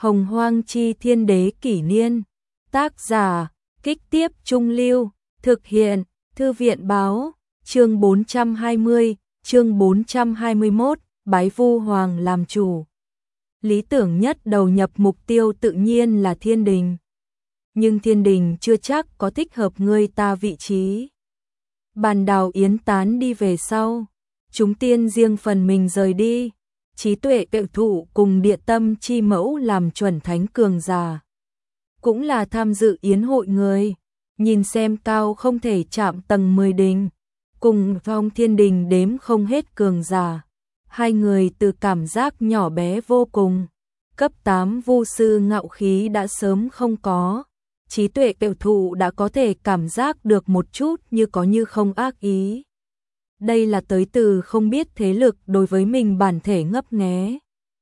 Hồng Hoang Chi Thiên Đế Kỷ Niên. Tác giả, Kích Tiếp Trung Lưu. Thực hiện, Thư viện Báo. Chương 420, chương 421, bái Vu Hoàng làm chủ. Lý tưởng nhất đầu nhập mục tiêu tự nhiên là thiên đình. Nhưng thiên đình chưa chắc có thích hợp người ta vị trí. Bàn đào yến tán đi về sau, chúng tiên riêng phần mình rời đi. Trí tuệ tự thụ cùng địa tâm chi mẫu làm chuẩn thánh cường giả. Cũng là tham dự yến hội người, nhìn xem cao không thể chạm tầng 10 đình. Cùng Phong Thiên Đình đếm không hết cường giả. Hai người từ cảm giác nhỏ bé vô cùng. Cấp 8 vu sư ngạo khí đã sớm không có. Trí tuệ tự thụ đã có thể cảm giác được một chút như có như không ác ý. Đây là tới từ không biết thế lực đối với mình bản thể ngấp nghé.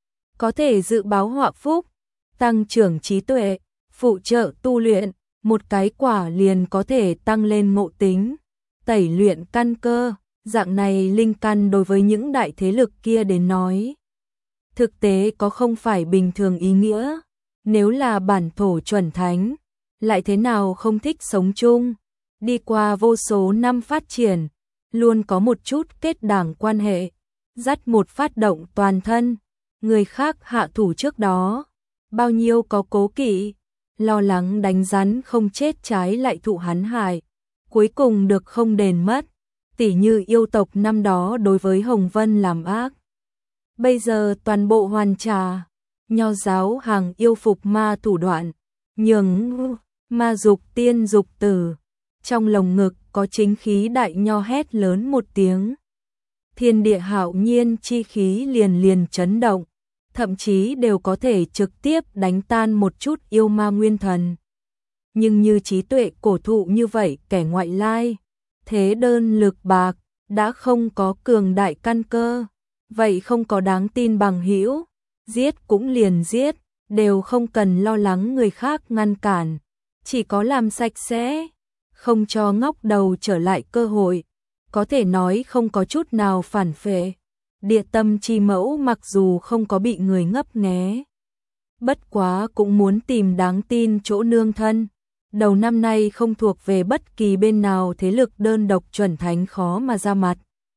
Có thể dự báo họa phúc, tăng trưởng trí tuệ, phụ trợ tu luyện, một cái quả liền có thể tăng lên ngộ tính, tẩy luyện căn cơ, dạng này linh căn đối với những đại thế lực kia đến nói. Thực tế có không phải bình thường ý nghĩa, nếu là bản thổ chuẩn thánh, lại thế nào không thích sống chung, đi qua vô số năm phát triển, luôn có một chút kết đảng quan hệ, dắt một phát động toàn thân, người khác hạ thủ trước đó, bao nhiêu có cố kỵ, lo lắng đánh rắn không chết trái lại thụ hắn hại, cuối cùng được không đền mất, tỉ như yêu tộc năm đó đối với Hồng Vân làm ác. Bây giờ toàn bộ hoàn trả, nho giáo hàng yêu phục ma thủ đoạn, nhường ma dục tiên dục tử, trong lồng ngực có chính khí đại nho hét lớn một tiếng. Thiên địa hạo nhiên chi khí liền liền chấn động, thậm chí đều có thể trực tiếp đánh tan một chút yêu ma nguyên thần. Nhưng như trí tuệ cổ thụ như vậy kẻ ngoại lai, thế đơn lực bạc, đã không có cường đại căn cơ, vậy không có đáng tin bằng hữu, giết cũng liền giết, đều không cần lo lắng người khác ngăn cản, chỉ có làm sạch sẽ, không cho ngóc đầu trở lại cơ hội, có thể nói không có chút nào phản phệ. Địa tâm chi mẫu mặc dù không có bị người ngấp nghé, bất quá cũng muốn tìm đáng tin chỗ nương thân. Đầu năm nay không thuộc về bất kỳ bên nào thế lực đơn độc chuẩn thánh khó mà ra mặt.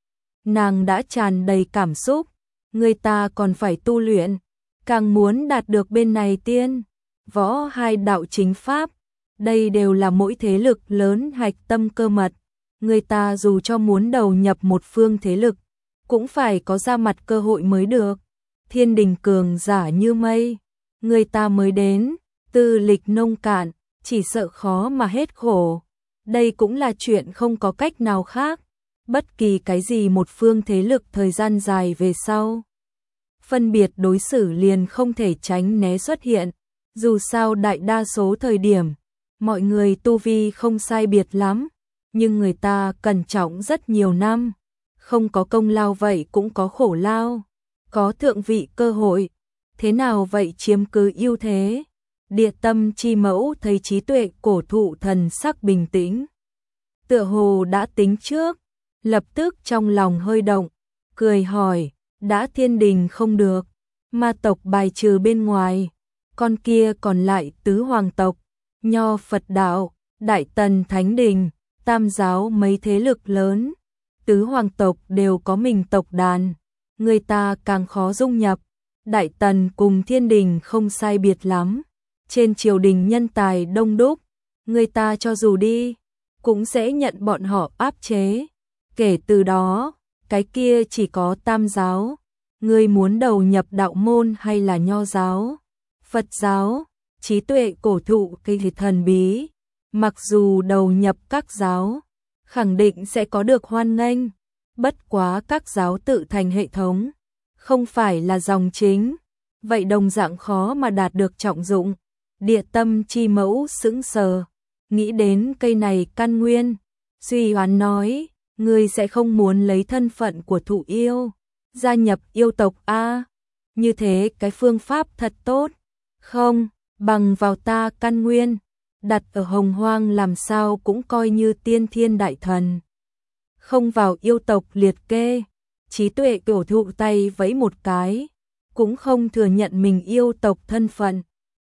Nàng đã tràn đầy cảm xúc, người ta còn phải tu luyện, càng muốn đạt được bên này tiên, võ hai đạo chính pháp. Đây đều là mỗi thế lực lớn hạch tâm cơ mật, người ta dù cho muốn đầu nhập một phương thế lực, cũng phải có ra mặt cơ hội mới được. Thiên đình cường giả như mây, người ta mới đến, tư lịch nông cạn, chỉ sợ khó mà hết khổ. Đây cũng là chuyện không có cách nào khác, bất kỳ cái gì một phương thế lực thời gian dài về sau. Phân biệt đối xử liền không thể tránh né xuất hiện, dù sao đại đa số thời điểm, mọi người tu vi không sai biệt lắm, nhưng người ta cẩn trọng rất nhiều năm, không có công lao vậy cũng có khổ lao, có thượng vị cơ hội, thế nào vậy chiếm cứ ưu thế. Địa tâm chi mẫu thấy trí tuệ cổ thụ thần sắc bình tĩnh, tựa hồ đã tính trước, lập tức trong lòng hơi động, cười hỏi, đã thiên đình không được, ma tộc bài trừ bên ngoài, con kia còn lại tứ hoàng tộc, Nho Phật đạo, Đại Tần Thánh Đình, Tam giáo mấy thế lực lớn, tứ hoàng tộc đều có mình tộc đàn, người ta càng khó dung nhập. Đại Tần cùng Thiên Đình không sai biệt lắm, trên triều đình nhân tài đông đúc, người ta cho dù đi, cũng sẽ nhận bọn họ áp chế. Kể từ đó, cái kia chỉ có Tam giáo, người muốn đầu nhập đạo môn hay là Nho giáo, Phật giáo. Trí tuệ cổ thụ cây thì thần bí, mặc dù đầu nhập các giáo, khẳng định sẽ có được hoan nghênh, bất quá các giáo tự thành hệ thống, không phải là dòng chính, vậy đồng dạng khó mà đạt được trọng dụng. Địa tâm chi mẫu sững sờ, nghĩ đến cây này căn nguyên, suy đoán nói, ngươi sẽ không muốn lấy thân phận của thụ yêu, gia nhập yêu tộc a? Như thế cái phương pháp thật tốt, không? Bằng vào ta căn nguyên, đặt ở Hồng Hoang làm sao cũng coi như tiên thiên đại thần. Không vào yêu tộc liệt kê, trí tuệ cổ thụ tay vẫy một cái, cũng không thừa nhận mình yêu tộc thân phận,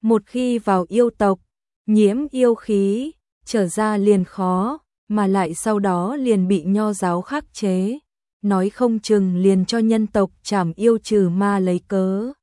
Một khi vào yêu tộc, nhiễm yêu khí, trở ra liền khó, mà lại sau đó liền bị nho giáo khắc chế, nói không chừng liền cho nhân tộc trảm yêu trừ ma lấy cớ.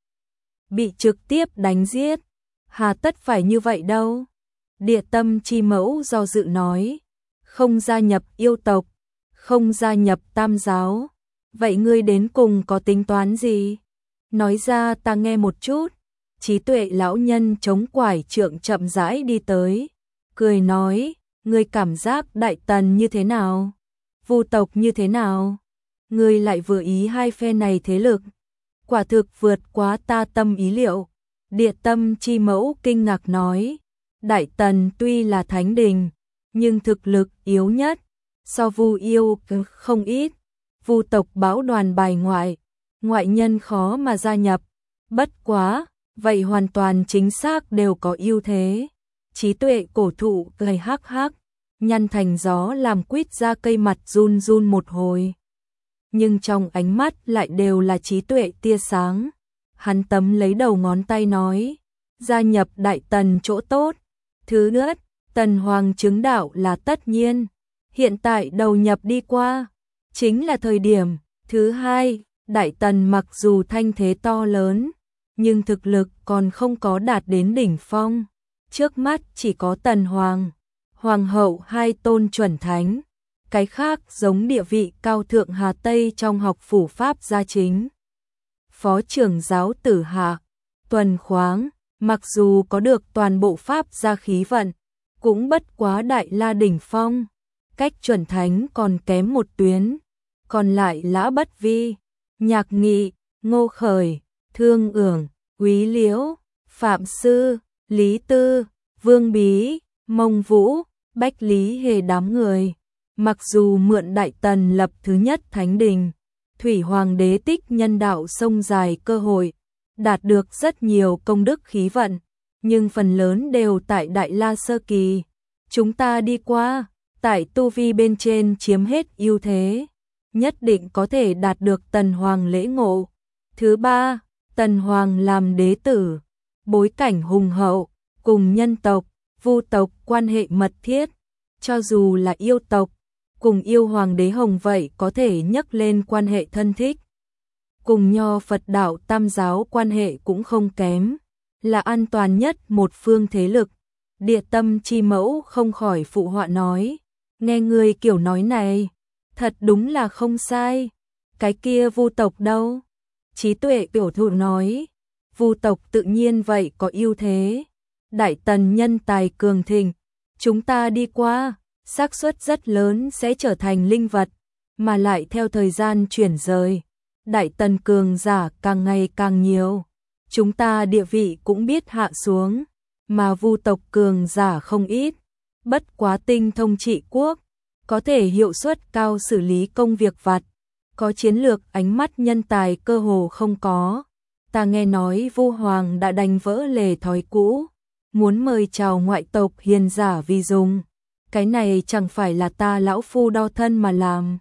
Bị trực tiếp đánh giết, hà tất phải như vậy đâu. Địa Tâm Chi Mẫu do dự nói, không gia nhập yêu tộc, không gia nhập tam giáo, vậy ngươi đến cùng có tính toán gì? Nói ra ta nghe một chút. Trí Tuệ lão nhân chống quải trượng chậm rãi đi tới, cười nói, ngươi cảm giác Đại Tần như thế nào? Vu tộc như thế nào? Ngươi lại vừa ý hai phe này thế lực, quả thực vượt quá ta tâm ý liệu. Địa Tâm Chi Mẫu kinh ngạc nói, Đại Tần tuy là thánh đình, nhưng thực lực yếu nhất, so Vu yêu không ít. Vu tộc bão đoàn bài ngoại, ngoại nhân khó mà gia nhập. Bất quá, vậy hoàn toàn chính xác đều có ưu thế. Trí Tuệ cổ thụ gầy hắc hắc, nhăn thành gió làm quýt ra cây mặt run run một hồi. Nhưng trong ánh mắt lại đều là trí tuệ tia sáng. Hắn tấm lấy đầu ngón tay nói, gia nhập Đại Tần chỗ tốt. Thứ nhất, Tần Hoàng chứng đạo là tất nhiên, hiện tại đầu nhập đi qua, chính là thời điểm. Thứ hai, Đại Tần mặc dù thanh thế to lớn, nhưng thực lực còn không có đạt đến đỉnh phong. Trước mắt chỉ có Tần Hoàng, Hoàng hậu hai tôn chuẩn thánh, cái khác giống địa vị cao thượng Hà Tây trong học phủ Pháp gia chính. Phó trưởng giáo Tử Hạ, Tuần Khoáng, mặc dù có được toàn bộ Pháp gia khí vận, cũng bất quá Đại La đỉnh phong, cách chuẩn thánh còn kém một tuyến. Còn lại Lã Bất Vi, Nhạc Nghị, Ngô Khởi, Thương Ưởng, Quý Liễu, Phạm Sư, Lý Tư, Vương Bí, Mông Vũ, Bách Lý Hề đám người. Mặc dù mượn Đại Tần lập thứ nhất thánh đình, Thủy Hoàng đế tích nhân đạo sông dài cơ hội, đạt được rất nhiều công đức khí vận, nhưng phần lớn đều tại Đại La sơ kỳ. Chúng ta đi qua, tại tu vi bên trên chiếm hết ưu thế, nhất định có thể đạt được Tần Hoàng lễ ngộ. Thứ ba, Tần Hoàng làm đế tử, bối cảnh hùng hậu, cùng nhân tộc, Vu tộc quan hệ mật thiết, cho dù là yêu tộc, cùng yêu hoàng đế Hồng vậy có thể nhắc lên quan hệ thân thích. Cùng Nho Phật đạo tam giáo quan hệ cũng không kém, là an toàn nhất một phương thế lực. Địa Tâm Chi Mẫu không khỏi phụ họa nói, nghe người kiểu nói này, thật đúng là không sai. Cái kia Vu tộc đâu? Trí Tuệ biểu thụ nói, Vu tộc tự nhiên vậy có ưu thế. Đại Tần nhân tài cường thịnh, chúng ta đi qua, xác suất rất lớn sẽ trở thành linh vật, mà lại theo thời gian chuyển rời, Đại Tần cường giả càng ngày càng nhiều, chúng ta địa vị cũng biết hạ xuống, mà Vu tộc cường giả không ít, bất quá tinh thông trị quốc, có thể hiệu suất cao xử lý công việc vặt, có chiến lược ánh mắt nhân tài cơ hồ không có. Ta nghe nói Vu Hoàng đã đánh vỡ lề thói cũ, muốn mời chào ngoại tộc hiền giả vì dùng. Cái này chẳng phải là ta lão phu đo thân mà làm.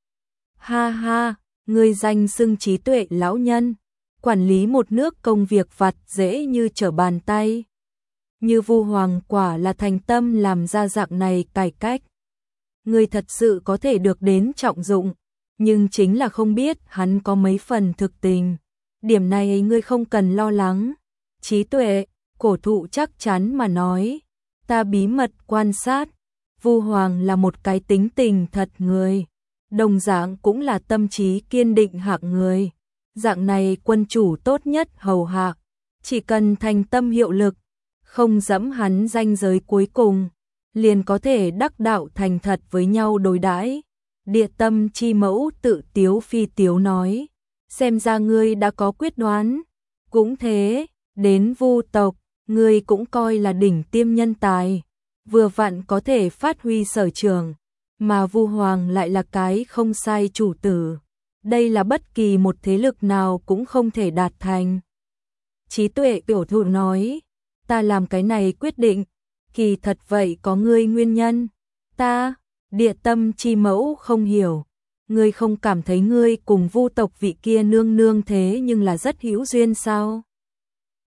Ha ha, ngươi danh xưng trí tuệ lão nhân, quản lý một nước công việc vặt dễ như trở bàn tay. Như Vu Hoàng quả là thành tâm làm ra dạng này cải cách. Ngươi thật sự có thể được đến trọng dụng, nhưng chính là không biết hắn có mấy phần thực tình. Điểm này ngươi không cần lo lắng. Trí Tuệ, cổ thụ chắc chắn mà nói, ta bí mật quan sát, Vu Hoàng là một cái tính tình thật người, đồng dạng cũng là tâm trí kiên định hạng người. Dạng này quân chủ tốt nhất hầu hạ, chỉ cần thành tâm hiệu lực, không dẫm hắn ranh giới cuối cùng, liền có thể đắc đạo thành thật với nhau đối đãi. Địa Tâm Chi Mẫu tự tiếu phi tiếu nói, xem ra ngươi đã có quyết đoán. Cũng thế, đến Vu tộc, ngươi cũng coi là đỉnh tiêm nhân tài, vừa vặn có thể phát huy sở trường, mà Vu Hoàng lại là cái không sai chủ tử. Đây là bất kỳ một thế lực nào cũng không thể đạt thành. Trí Tuệ biểu thụ nói, ta làm cái này quyết định, kỳ thật vậy có ngươi nguyên nhân. Ta, Địa Tâm Chi Mẫu không hiểu, ngươi không cảm thấy ngươi cùng Vu tộc vị kia nương nương thế nhưng là rất hữu duyên sao?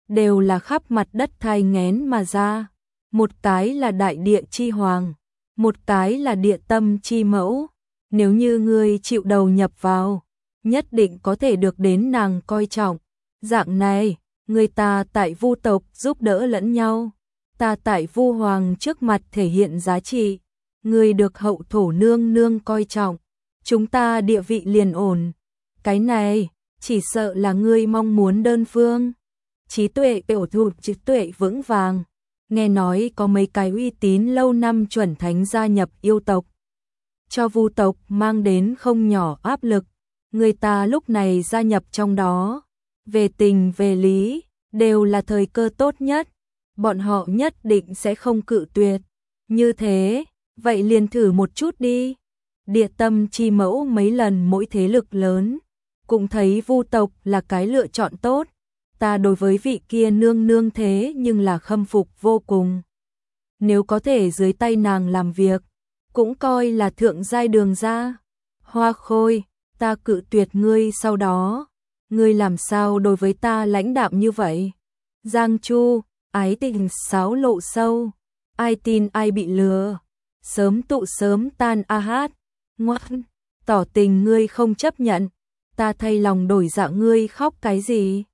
đều là khắp mặt đất thai nghén mà ra. Một cái là đại địa chi hoàng, một cái là địa tâm chi mẫu. Nếu như ngươi chịu đầu nhập vào, nhất định có thể được đến nàng coi trọng. Dạng này, người ta tại Vu tộc giúp đỡ lẫn nhau, ta tại Vu hoàng trước mặt thể hiện giá trị, ngươi được hậu thổ nương nương coi trọng, chúng ta địa vị liền ổn. Cái này, chỉ sợ là ngươi mong muốn đơn phương. Trí tuệ tiểu thụt trí tuệ vững vàng. Nghe nói có mấy cái uy tín lâu năm chuẩn thánh gia nhập yêu tộc, cho Vu tộc mang đến không nhỏ áp lực. Người ta lúc này gia nhập trong đó, về tình về lý, đều là thời cơ tốt nhất. Bọn họ nhất định sẽ không cự tuyệt. Như thế, vậy liền thử một chút đi. Địa tâm chi mẫu mấy lần mỗi thế lực lớn, cũng thấy Vu tộc là cái lựa chọn tốt. Ta đối với vị kia nương nương thế nhưng là khâm phục vô cùng. Nếu có thể dưới tay nàng làm việc, cũng coi là thượng giai đường ra. Hoa Khôi, ta cự tuyệt ngươi sau đó, ngươi làm sao đối với ta lãnh đạm như vậy? Giang Chu, ái tình sáo lộ sâu, ai tin ai bị lừa, sớm tụ sớm tan a hát. Ngoan, tỏ tình ngươi không chấp nhận, ta thay lòng đổi dạ ngươi khóc cái gì?